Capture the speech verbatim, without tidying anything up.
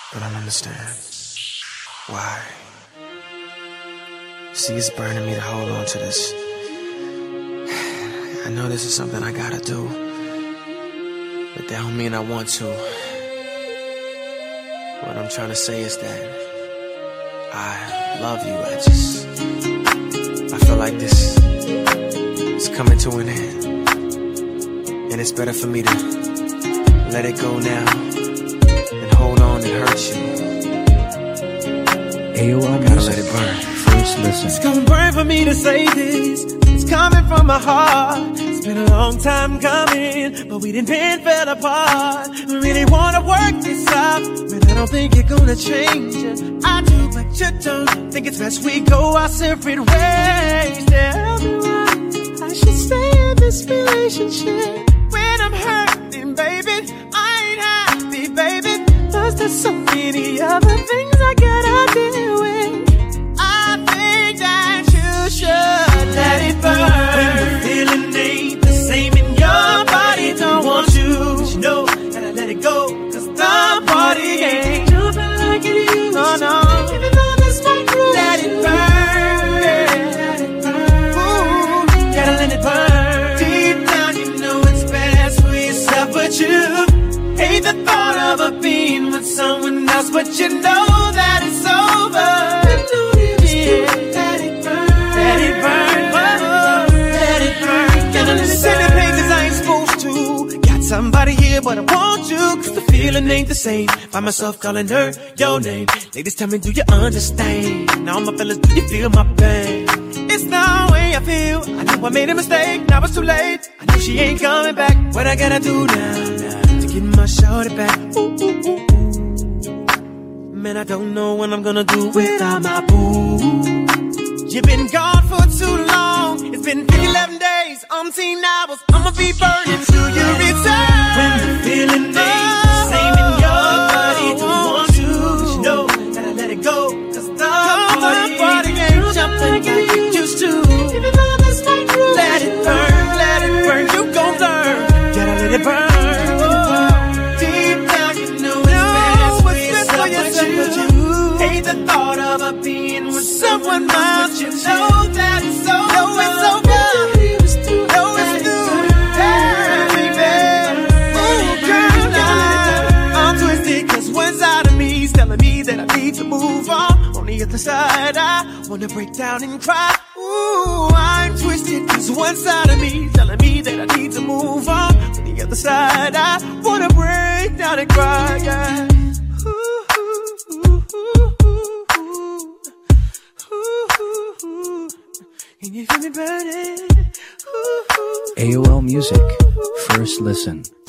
but I don't understand why. See, it's burning me to hold on to this. I know this is something I gotta do, but that don't mean I want to. What I'm trying to say is that I love you. I just, I feel like this is coming to an end, and it's better for me to let it go now and hold on and hurt you. A O L Gotta let it burn. First listen. It's gonna burn for me to say this. It's coming from my heart. It's been a long time coming, but we didn't been fell apart. We really wanna work this out, but I don't think you're gonna change it. I do, but you don't. Think it's best we go our separate ways. Tell me why I should stay in this relationship when I'm hurting, baby. I ain't happy, baby. Cause there's so many other things I gotta deal with. I think that you should let it burn. When the feeling ain't the same in your body, don't want you, but you know, gotta let it go. Cause the party ain't jumping like it used to. No, no. Even though this might grow, let it burn. Let it burn. Ooh, gotta let it burn. Deep down, you know it's best for yourself, but you hate the thought of a being with someone else, but you know that it's over. Yeah. Let it burn. Let it burn. Oh, let it burn. Gotta let it burn. Pain cause I ain't supposed to. Got somebody here, but I want you. Cause the feeling ain't the same. Find myself calling her your name. Ladies, tell me, do you understand? Now my fellas, do you feel my pain? It's the way I feel. I know I made a mistake, now it's too late. I know she ain't coming back. What I gotta do now, now to get my shorty back? Ooh, ooh, ooh, ooh. Man, I don't know what I'm gonna do without my boo. You've been gone for too long. It's been eleven days, umpteen hours. I'ma be burning till you return. When the feeling ain't the same in your body, don't want you, but you know, gotta let it go. Cause the party, party ain't jumping like it used to. Even though this might grow, let it burn, let it burn. You gon' learn, gotta let it burn. Oh, deep down you know it's best for yourself, but you hate the thought of a being with someone else. You know that it's over. Know it's over. Know it's through. Hey, baby. Oh, girl, now I'm twisted cause one side of me is telling me that I need to move on. On the other side, I wanna break down and cry. Ooh, I'm twisted cause one side of me is telling me that I need to move on. On the other side, I wanna break down and cry, yeah. Can you feel me burning? A O L Music. First listen.